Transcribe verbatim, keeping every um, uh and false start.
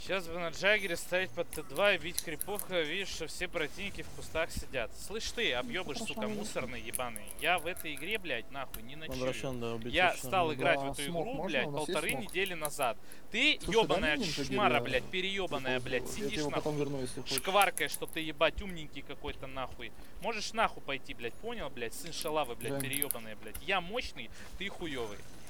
Сейчас бы на Джаггере ставить под Т два и бить крипов, видишь, что все противники в кустах сидят. Слышь ты, объебыш, сука, мусорный ебаный. Я в этой игре, блядь, нахуй, не ночую. Да, Я стал да, играть да, в эту смог игру, можно? блядь, У нас есть полторы смог? недели назад. Ты, Слушай, ебаная дай мне Джаггер, шмара, я блядь, переебаная, выползу. блядь, Я сидишь тебе его потом нахуй. верну, если хочешь. Шкваркой, что ты, ебать, умненький какой-то, нахуй. Можешь нахуй пойти, блядь, понял, блядь, сын шалавы, блядь, Да. переебаная, блядь. Я мощный, ты хуёвый.